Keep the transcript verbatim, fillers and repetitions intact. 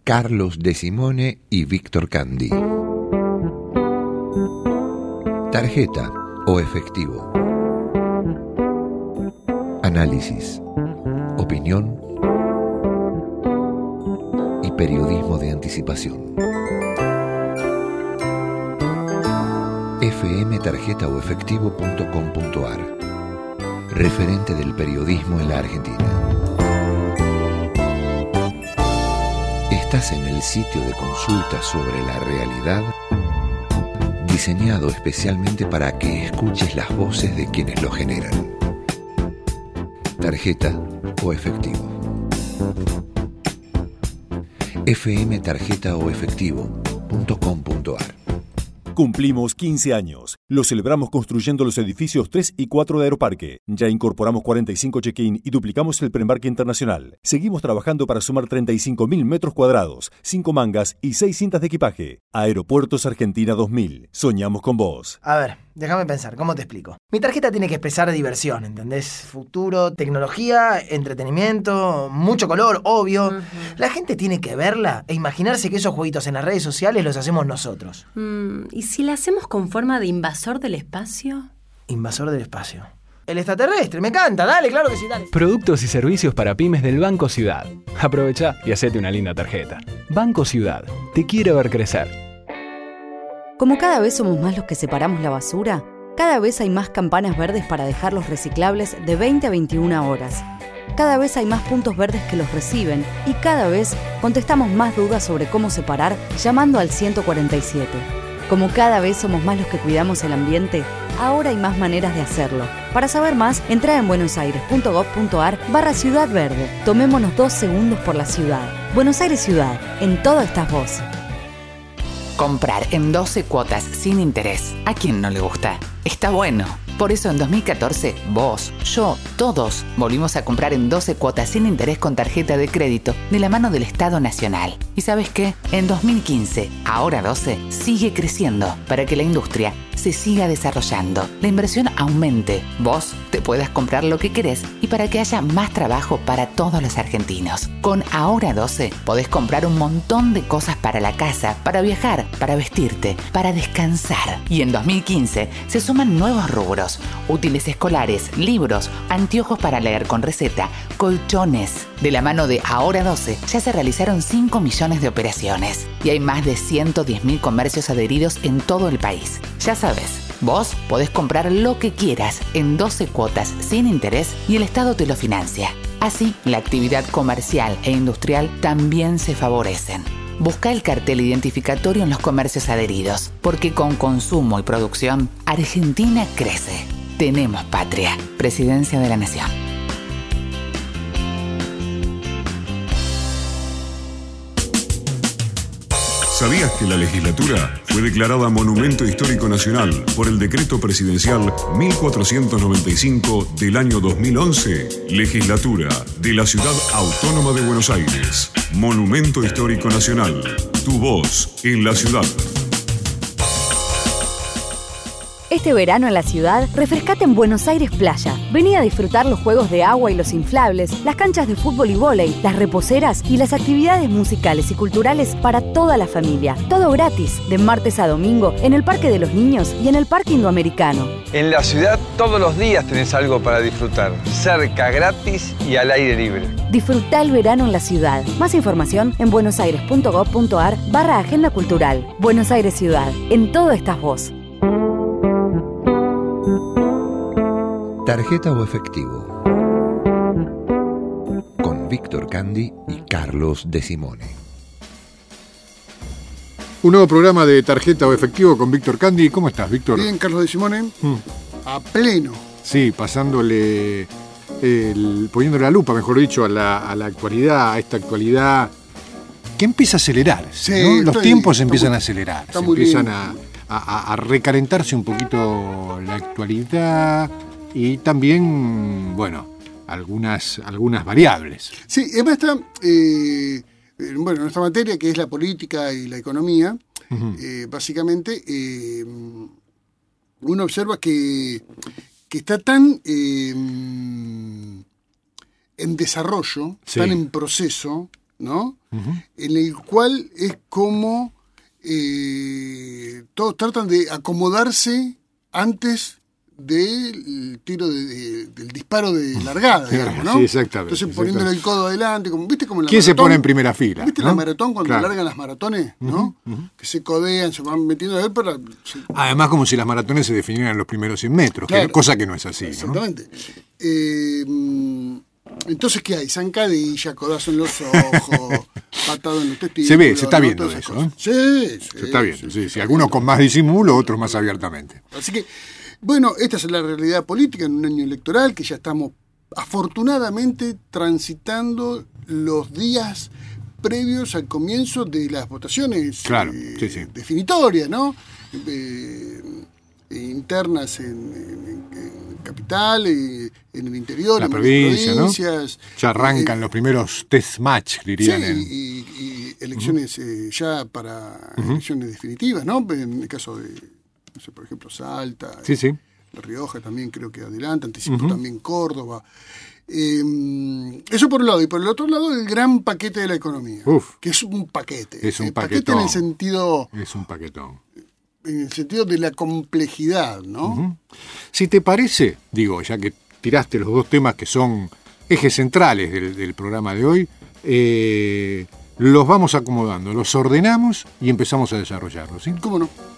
Carlos De Simone y Víctor Candy. Tarjeta o efectivo. Análisis, opinión y periodismo de anticipación. f m tarjeta o efectivo punto com punto a r. Referente del periodismo en la Argentina. Estás en el sitio de consulta sobre la realidad, diseñado especialmente para que escuches las voces de quienes lo generan. Tarjeta o efectivo. f m tarjeta o efectivo punto com punto a r. Cumplimos quince años. Lo celebramos construyendo los edificios tres y cuatro de Aeroparque. Ya incorporamos cuarenta y cinco check-in y duplicamos el preembarque internacional. Seguimos trabajando para sumar treinta y cinco mil metros cuadrados, cinco mangas y seis cintas de equipaje. Aeropuertos Argentina dos mil. Soñamos con vos. A ver, déjame pensar, ¿cómo te explico? Mi tarjeta tiene que expresar diversión, ¿entendés? Futuro, tecnología, entretenimiento, mucho color, obvio. Uh-huh. La gente tiene que verla e imaginarse que esos jueguitos en las redes sociales los hacemos nosotros. Mm, ¿Y si la hacemos con forma de invasor del espacio? Invasor del espacio. El extraterrestre, me encanta, dale, claro que sí, dale. Productos y servicios para pymes del Banco Ciudad. Aprovecha y hacete una linda tarjeta. Banco Ciudad, te quiere ver crecer. Como cada vez somos más los que separamos la basura, cada vez hay más campanas verdes para dejar los reciclables de veinte a veintiuna horas. Cada vez hay más puntos verdes que los reciben y cada vez contestamos más dudas sobre cómo separar llamando al ciento cuarenta y siete. Como cada vez somos más los que cuidamos el ambiente, ahora hay más maneras de hacerlo. Para saber más, entra en buenosaires.gov.ar barra Ciudad Verde. Tomémonos dos segundos por la ciudad. Buenos Aires Ciudad, en todo estás vos. Comprar en doce cuotas sin interés. ¿A quién no le gusta? Está bueno. Por eso en dos mil catorce, vos, yo, todos volvimos a comprar en doce cuotas sin interés con tarjeta de crédito de la mano del Estado Nacional. ¿Y sabes qué? En dos mil quince, ahora doce, sigue creciendo para que la industria se siga desarrollando, la inversión aumente, vos te puedas comprar lo que querés y para que haya más trabajo para todos los argentinos. Con Ahora doce podés comprar un montón de cosas para la casa, para viajar, para vestirte, para descansar. Y en dos mil quince se suman nuevos rubros: útiles escolares, libros, anteojos para leer con receta, colchones. De la mano de Ahora doce ya se realizaron cinco millones de operaciones y hay más de ciento diez mil comercios adheridos en todo el país. Ya sabes, vos podés comprar lo que quieras en doce cuotas sin interés y el Estado te lo financia. Así, la actividad comercial e industrial también se favorecen. Busca el cartel identificatorio en los comercios adheridos, porque con consumo y producción, Argentina crece. Tenemos patria. Presidencia de la Nación. ¿Sabías que la legislatura fue declarada Monumento Histórico Nacional por el Decreto Presidencial mil cuatrocientos noventa y cinco del año dos mil once? Legislatura de la Ciudad Autónoma de Buenos Aires. Monumento Histórico Nacional. Tu voz en la ciudad. Este verano en la ciudad, refrescate en Buenos Aires Playa. Vení a disfrutar los juegos de agua y los inflables, las canchas de fútbol y vóley, las reposeras y las actividades musicales y culturales para toda la familia. Todo gratis, de martes a domingo, en el Parque de los Niños y en el Parque Indoamericano. En la ciudad todos los días tenés algo para disfrutar. Cerca, gratis y al aire libre. Disfrutá el verano en la ciudad. Más información en buenosaires.gov.ar barra Agenda Cultural. Buenos Aires Ciudad. En todo estás vos. Tarjeta o efectivo. Con Víctor Candy y Carlos De Simone. Un nuevo programa de Tarjeta o efectivo con Víctor Candy. ¿Cómo estás, Víctor? Bien, Carlos De Simone. Hmm. A pleno. Sí, pasándole, el, poniéndole la lupa, mejor dicho, a la, a la actualidad, a esta actualidad que empieza a acelerar. Sí, ¿no? Los estoy, tiempos empiezan muy, a acelerar. Se empiezan bien. a, a, a recalentarse un poquito la actualidad. Y también, bueno, algunas, algunas variables. Sí, además está, eh, bueno, nuestra materia, que es la política y la economía, uh-huh. eh, básicamente, eh, uno observa que, que está tan eh, en desarrollo, sí. tan en proceso, ¿no? Uh-huh. En el cual es como eh, todos tratan de acomodarse antes del tiro de, de, del disparo de largada, digamos, ¿no? Sí, exactamente. Entonces poniéndole el codo adelante, como, ¿viste? Como en la ¿Quién maratón? se pone en primera fila? ¿Viste ¿no? la maratón cuando Claro. largan las maratones, ¿no? Uh-huh, uh-huh. Que se codean, se van metiendo a ver para... Además, como si las maratones se definieran en los primeros cien metros, Claro. que, cosa que no es así. Exactamente. ¿no? Eh, entonces, ¿qué hay? Zancadilla, codazo en los ojos, patado en los testículos. Se ve, se está ¿no? viendo Todas esas eso, ¿eh? cosas. Sí, sí. Se está viendo, sí, sí, sí, sí. Algunos con más disimulo, otros más abiertamente. Así que, bueno, esta es la realidad política en un año electoral que ya estamos afortunadamente transitando los días previos al comienzo de las votaciones Claro, eh, sí, sí. definitorias, ¿no? Eh, internas en, en, en capital, eh, en el interior, La en provincia, varias provincias. ¿no? Ya arrancan eh, los primeros test match, dirían. Sí, en... y, y elecciones uh-huh. eh, ya para Uh-huh. elecciones definitivas, ¿no? En el caso de, no sé, por ejemplo, Salta, Sí, sí. La Rioja también creo que adelanta, anticipó Uh-huh. también Córdoba. Eh, eso por un lado. Y por el otro lado, el gran paquete de la economía. Uf. Que es un paquete. Es un eh, paquete paquetón. en el sentido, Es un paquetón. en el sentido de la complejidad, ¿no? Uh-huh. Si te parece, digo, ya que tiraste los dos temas que son ejes centrales del, del programa de hoy, eh, los vamos acomodando, los ordenamos y empezamos a desarrollarlos, ¿sí? ¿Cómo no?